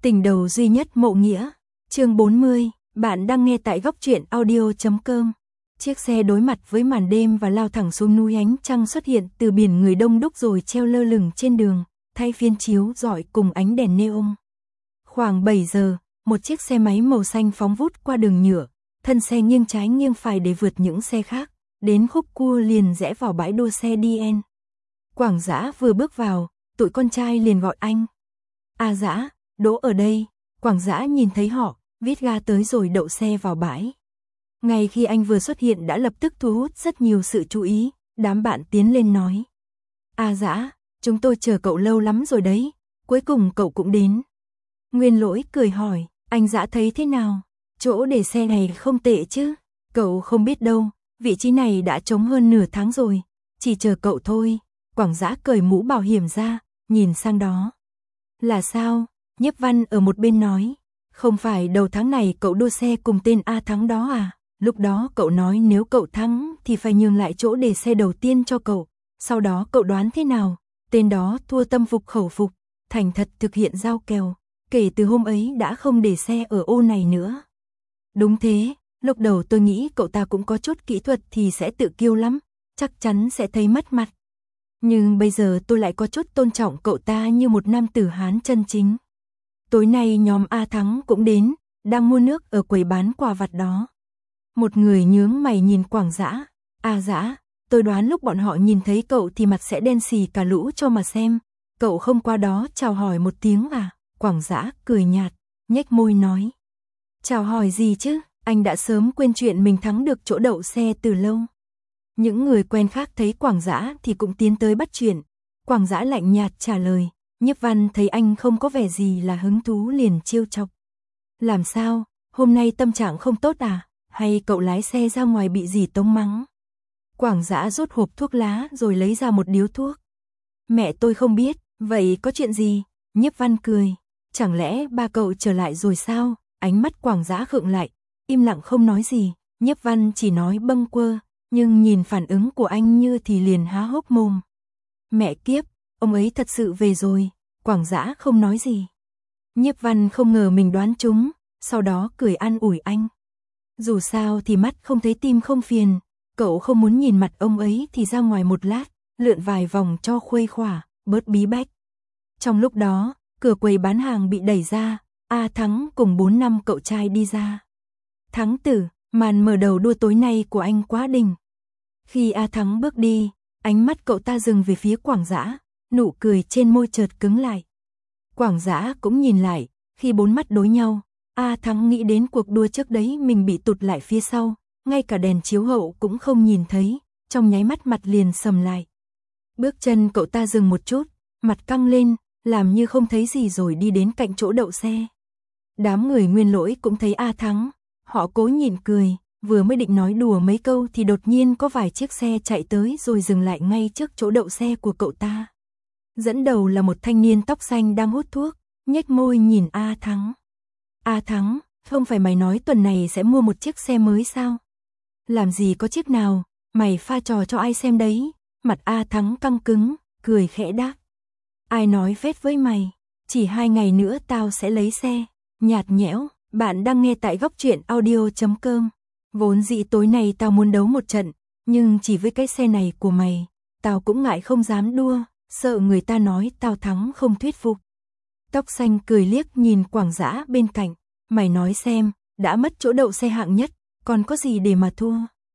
Tình đầu duy nhất Mộ Nghĩa, chương 40, bạn đang nghe tại góc truyện audio.com. Chiếc xe đối mặt với màn đêm và lao thẳng xuống núi, ánh trăng xuất hiện từ biển người đông đúc rồi treo lơ lửng trên đường, thay phiên chiếu rọi cùng ánh đèn neon. Khoảng 7 giờ, một chiếc xe máy màu xanh phóng vút qua đường nhựa, thân xe nghiêng trái nghiêng phải để vượt những xe khác, đến khúc cua liền rẽ vào bãi đua xe DN. Quảng Dã vừa bước vào, tụi con trai liền gọi anh. "A Dã, đỗ ở đây." Quảng Dã nhìn thấy họ, vít ga tới rồi đậu xe vào bãi. Ngay khi anh vừa xuất hiện đã lập tức thu hút rất nhiều sự chú ý, đám bạn tiến lên nói: "A Dã, chúng tôi chờ cậu lâu lắm rồi đấy, cuối cùng cậu cũng đến." Nguyên Lỗi cười hỏi: "Anh Dã thấy thế nào? Chỗ để xe này không tệ chứ?" "Cậu không biết đâu, vị trí này đã trống hơn nửa tháng rồi, chỉ chờ cậu thôi." Quảng Dã cởi mũ bảo hiểm ra, nhìn sang đó. "Là sao?" Nhiếp Văn ở một bên nói. "Không phải đầu tháng này cậu đua xe cùng tên A Thắng đó à? Lúc đó cậu nói nếu cậu thắng thì phải nhường lại chỗ để xe đầu tiên cho cậu. Sau đó cậu đoán thế nào? Tên đó thua tâm phục khẩu phục, thành thật thực hiện giao kèo. Kể từ hôm ấy đã không để xe ở ô này nữa." "Đúng thế, lúc đầu tôi nghĩ cậu ta cũng có chút kỹ thuật thì sẽ tự kiêu lắm, chắc chắn sẽ thấy mất mặt. Nhưng bây giờ tôi lại có chút tôn trọng cậu ta như một nam tử Hán chân chính." Tối nay nhóm A Thắng cũng đến, đang mua nước ở quầy bán quà vặt đó. Một người nhướng mày nhìn Quảng Dã. "A Dã, tôi đoán lúc bọn họ nhìn thấy cậu thì mặt sẽ đen xì cả lũ cho mà xem. Cậu không qua đó chào hỏi một tiếng à?" Quảng Dã cười nhạt, nhếch môi nói: "Chào hỏi gì chứ, anh đã sớm quên chuyện mình thắng được chỗ đậu xe từ lâu." Những người quen khác thấy Quảng Dã thì cũng tiến tới bắt chuyện. Quảng Dã lạnh nhạt trả lời. Nhiếp Văn thấy anh không có vẻ gì là hứng thú liền trêu chọc. "Làm sao, hôm nay tâm trạng không tốt à? Hay cậu lái xe ra ngoài bị gì tống mắng?" Quảng Dã rút hộp thuốc lá rồi lấy ra một điếu thuốc. "Mẹ tôi không biết, vậy có chuyện gì?" Nhiếp Văn cười. "Chẳng lẽ ba cậu trở lại rồi sao?" Ánh mắt Quảng Dã khựng lại, im lặng không nói gì. Nhiếp Văn chỉ nói bâng quơ, nhưng nhìn phản ứng của anh như thì liền há hốc mồm. "Mẹ kiếp, ông ấy thật sự về rồi." Quảng Dã không nói gì. Nhiếp Văn không ngờ mình đoán trúng, sau đó cười an ủi anh. "Dù sao thì mắt không thấy tim không phiền, cậu không muốn nhìn mặt ông ấy thì ra ngoài một lát, lượn vài vòng cho khuây khỏa, bớt bí bách." Trong lúc đó, cửa quầy bán hàng bị đẩy ra, A Thắng cùng 4 năm cậu trai đi ra. "Thắng tử, màn mở đầu đua tối nay của anh quá đỉnh." Khi A Thắng bước đi, ánh mắt cậu ta dừng về phía Quảng Dã, nụ cười trên môi chợt cứng lại. Quảng Dã cũng nhìn lại, khi 4 mắt đối nhau, A Thắng nghĩ đến cuộc đua trước đấy mình bị tụt lại phía sau, ngay cả đèn chiếu hậu cũng không nhìn thấy, trong nháy mắt mặt liền sầm lại. Bước chân cậu ta dừng một chút, mặt căng lên, làm như không thấy gì rồi đi đến cạnh chỗ đậu xe. Đám người Nguyên Lỗi cũng thấy A Thắng, họ cố nhịn cười, vừa mới định nói đùa mấy câu thì đột nhiên có vài chiếc xe chạy tới rồi dừng lại ngay trước chỗ đậu xe của cậu ta. Dẫn đầu là một thanh niên tóc xanh đang hút thuốc, nhếch môi nhìn A Thắng. "A Thắng, không phải mày nói tuần này sẽ mua một chiếc xe mới sao? Làm gì có chiếc nào, mày pha trò cho ai xem đấy?" Mặt A Thắng căng cứng, cười khẽ đáp: "Ai nói phết với mày, chỉ 2 ngày nữa tao sẽ lấy xe." Nhạt nhẽo. Bạn đang nghe tại góc truyện audio.com. "Vốn dĩ tối nay tao muốn đấu một trận, nhưng chỉ với cái xe này của mày, tao cũng ngại không dám đua, sợ người ta nói tao thắng không thuyết phục." Tóc xanh cười liếc nhìn Quảng Dã bên cạnh. "Mày nói xem, đã mất chỗ đậu xe hạng nhất, còn có gì để mà thua?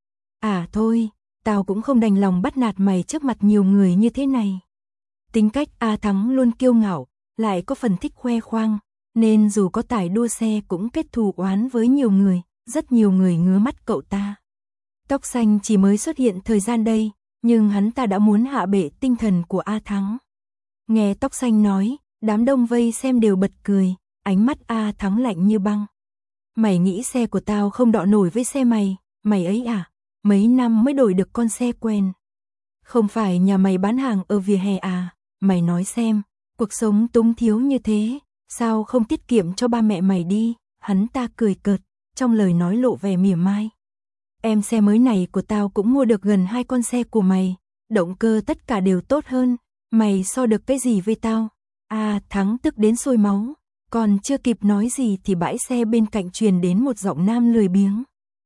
À thôi, tao cũng không đành lòng bắt nạt mày trước mặt nhiều người như thế này." Tính cách A Thắng luôn kiêu ngạo, lại có phần thích khoe khoang, nên dù có tài đua xe cũng kết thù oán với nhiều người, rất nhiều người ngứa mắt cậu ta. Tóc xanh chỉ mới xuất hiện thời gian đây, nhưng hắn ta đã muốn hạ bệ tinh thần của A Thắng. Nghe tóc xanh nói, đám đông vây xem đều bật cười, ánh mắt A Thắng lạnh như băng. "Mày nghĩ xe của tao không đọ nổi với xe mày, mày ấy à? Mấy năm mới đổi được con xe quen. Không phải nhà mày bán hàng ở vỉa hè à? Mày nói xem, cuộc sống túng thiếu như thế, sao không tiết kiệm cho ba mẹ mày đi?" Hắn ta cười cợt, trong lời nói lộ vẻ mỉa mai. "Em xe mới này của tao cũng mua được gần 2 con xe của mày, động cơ tất cả đều tốt hơn, mày so được cái gì với tao?" A Thắng tức đến sôi máu, Còn chưa kịp nói gì thì bãi xe bên cạnh truyền đến một giọng nam lười biếng.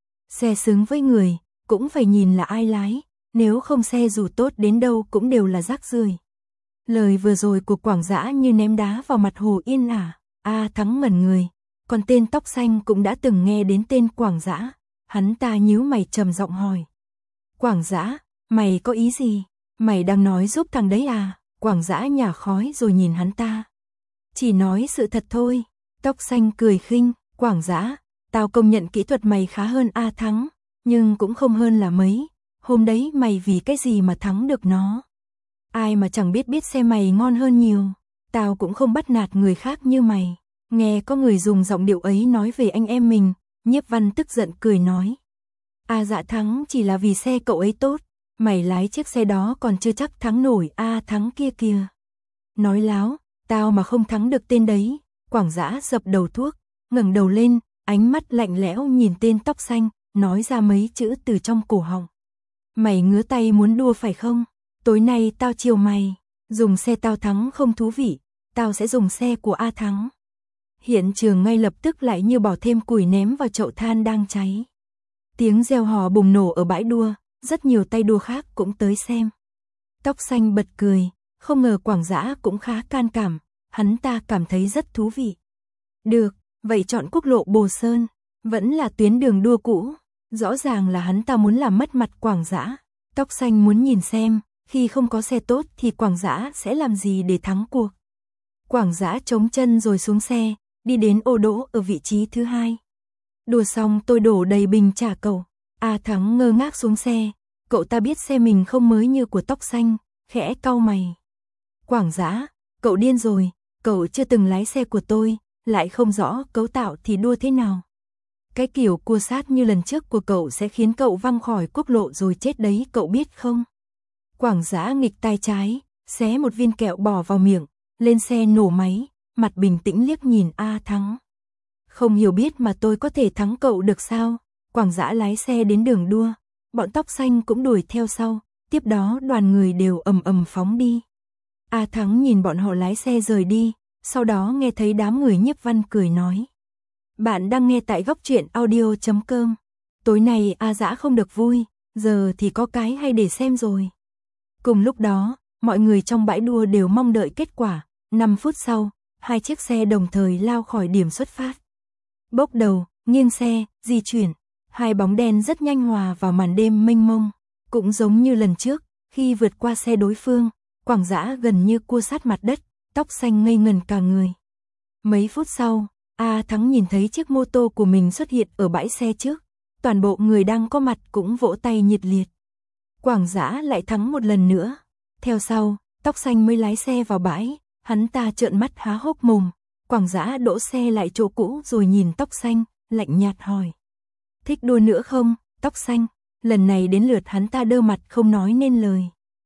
Xe xứng với người, cũng phải nhìn là ai lái, nếu không xe dù tốt đến đâu cũng đều là rác rưởi. Lời vừa rồi của Quảng Dã như ném đá vào mặt Hồ Yên ả. A Thắng ngẩn người, còn tên tóc xanh cũng đã từng nghe đến tên Quảng Dã. Hắn ta nhíu mày trầm giọng hỏi. Quảng Dã, mày có ý gì? Mày đang nói giúp thằng đấy à? Quảng Dã nhả khói rồi nhìn hắn ta. Chỉ nói sự thật thôi. Tóc xanh cười khinh. Quảng Dã, tao công nhận kỹ thuật mày khá hơn A Thắng, nhưng cũng không hơn là mấy. Hôm đấy mày vì cái gì mà thắng được nó? Ai mà chẳng biết xe mày ngon hơn nhiều. Tao cũng không bắt nạt người khác như mày. Nghe có người dùng giọng điệu ấy nói về anh em mình, Nhiếp Văn tức giận cười nói. A Dạ thắng chỉ là vì xe cậu ấy tốt, mày lái chiếc xe đó còn chưa chắc thắng nổi A Thắng kia kìa. Nói láo, tao mà không thắng được tên đấy. Quảng Dã dập đầu thuốc, ngẩng đầu lên, ánh mắt lạnh lẽo nhìn tên tóc xanh, nói ra mấy chữ từ trong cổ họng. Mày ngứa tay muốn đua phải không? Tối nay tao chiều mày, dùng xe tao thắng không thú vị, tao sẽ dùng xe của A Thắng. Hiện trường ngay lập tức lại như bỏ thêm củi ném vào chậu than đang cháy. Tiếng reo hò bùng nổ ở bãi đua, rất nhiều tay đua khác cũng tới xem. Tóc xanh bật cười, không ngờ Quảng Dã cũng khá can đảm, hắn ta cảm thấy rất thú vị. Được, vậy chọn quốc lộ Bồ Sơn, vẫn là tuyến đường đua cũ. Rõ ràng là hắn ta muốn làm mất mặt Quảng Dã. Tóc xanh muốn nhìn xem, khi không có xe tốt thì Quảng Dã sẽ làm gì để thắng cuộc. Quảng Dã chống chân rồi xuống xe, đi đến ô đỗ ở vị trí thứ 2. Đùa xong tôi đổ đầy bình trả cậu. A Thắng ngơ ngác xuống xe, cậu ta biết xe mình không mới như của tóc xanh, khẽ cau mày. Quảng Dã, cậu điên rồi, cậu chưa từng lái xe của tôi, lại không rõ cấu tạo thì đua thế nào. Cái kiểu cua sát như lần trước của cậu sẽ khiến cậu văng khỏi quốc lộ rồi chết đấy, cậu biết không? Quảng Dã nghịch tay trái, xé một viên kẹo bỏ vào miệng, lên xe nổ máy, mặt bình tĩnh liếc nhìn A Thắng. Không hiểu biết mà tôi có thể thắng cậu được sao? Quảng Dã lái xe đến đường đua, bọn tóc xanh cũng đuổi theo sau, tiếp đó đoàn người đều ầm ầm phóng đi. A Thắng nhìn bọn họ lái xe rời đi, sau đó nghe thấy đám người Nhiếp Văn cười nói. Bạn đang nghe tại goctruyện.audio.com. Tối nay A Dã không được vui, giờ thì có cái hay để xem rồi. Cùng lúc đó, mọi người trong bãi đua đều mong đợi kết quả. 5 phút sau, 2 chiếc xe đồng thời lao khỏi điểm xuất phát. Bốc đầu, nghiêng xe, di chuyển. 2 bóng đen rất nhanh hòa vào màn đêm mênh mông. Cũng giống như lần trước, khi vượt qua xe đối phương, Quảng Dã gần như cua sát mặt đất, tóc xanh ngây ngần cả người. Mấy phút sau, A Thắng nhìn thấy chiếc mô tô của mình xuất hiện ở bãi xe trước. Toàn bộ người đang có mặt cũng vỗ tay nhiệt liệt. Quảng Dã lại thắng một lần nữa. Theo sau, tóc xanh mới lái xe vào bãi, hắn ta trợn mắt há hốc mồm. Quảng Dã đỗ xe lại chỗ cũ rồi nhìn tóc xanh, lạnh nhạt hỏi. Thích đua nữa không, tóc xanh? Lần này đến lượt hắn ta đơ mặt không nói nên lời.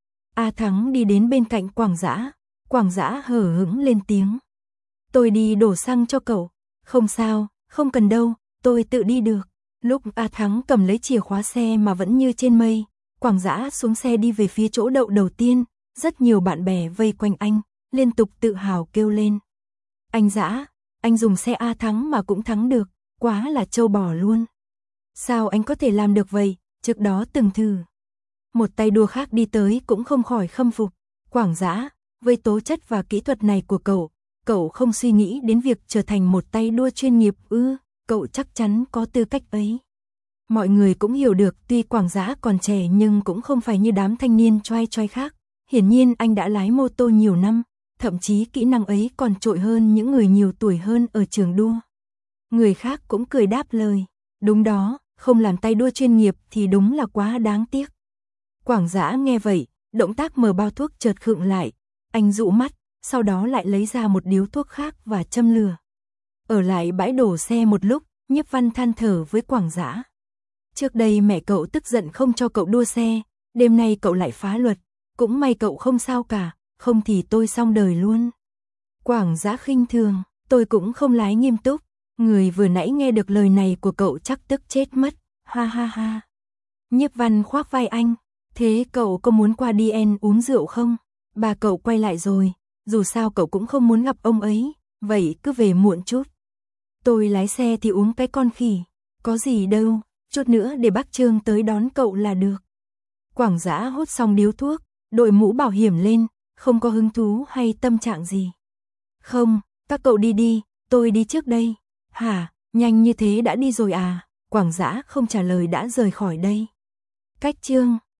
A Thắng đi đến bên cạnh Quảng Dã. Quảng Dã hờ hững lên tiếng. Tôi đi đổ xăng cho cậu. Không sao, không cần đâu, tôi tự đi được. Lúc A Thắng cầm lấy chìa khóa xe mà vẫn như trên mây, Quảng Dã xuống xe đi về phía chỗ đậu đầu tiên, rất nhiều bạn bè vây quanh anh, liên tục tự hào kêu lên. Anh Dã, anh dùng xe A Thắng mà cũng thắng được, quá là trâu bò luôn. Sao anh có thể làm được vậy, trước đó từng thử. Một tay đua khác đi tới cũng không khỏi khâm phục. Quảng Dã, với tố chất và kỹ thuật này của cậu không suy nghĩ đến việc trở thành một tay đua chuyên nghiệp ư? Cậu chắc chắn có tư cách ấy. Mọi người cũng hiểu được tuy Quảng Dã còn trẻ nhưng cũng không phải như đám thanh niên choai choai khác. Hiển nhiên anh đã lái mô tô nhiều năm, thậm chí kỹ năng ấy còn trội hơn những người nhiều tuổi hơn ở trường đua. Người khác cũng cười đáp lời. Đúng đó, không làm tay đua chuyên nghiệp thì đúng là quá đáng tiếc. Quảng Dã nghe vậy, động tác mở bao thuốc chợt khựng lại. Anh dụ mắt, sau đó lại lấy ra một điếu thuốc khác và châm lửa. Ở lại bãi đổ xe một lúc, Nhiếp Văn than thở với Quảng Dã. Trước đây mẹ cậu tức giận không cho cậu đua xe, đêm nay cậu lại phá luật, cũng may cậu không sao cả, không thì tôi xong đời luôn. Quảng Dã khinh thường, tôi cũng không lái nghiêm túc, người vừa nãy nghe được lời này của cậu chắc tức chết mất, ha ha ha. Nhiếp Văn khoác vai anh, thế cậu có muốn qua đi uống rượu không? Bà cậu quay lại rồi, dù sao cậu cũng không muốn gặp ông ấy, Vậy cứ về muộn chút. Tôi lái xe thì uống cái con khỉ, có gì đâu, chút nữa để bác Trương tới đón cậu là được. Quảng Dã hút xong điếu thuốc, đội mũ bảo hiểm lên, không có hứng thú hay tâm trạng gì. Không, các cậu đi đi, tôi đi trước đây. Hả, nhanh như thế đã đi rồi à? Quảng Dã không trả lời đã rời khỏi đây. Cách Trương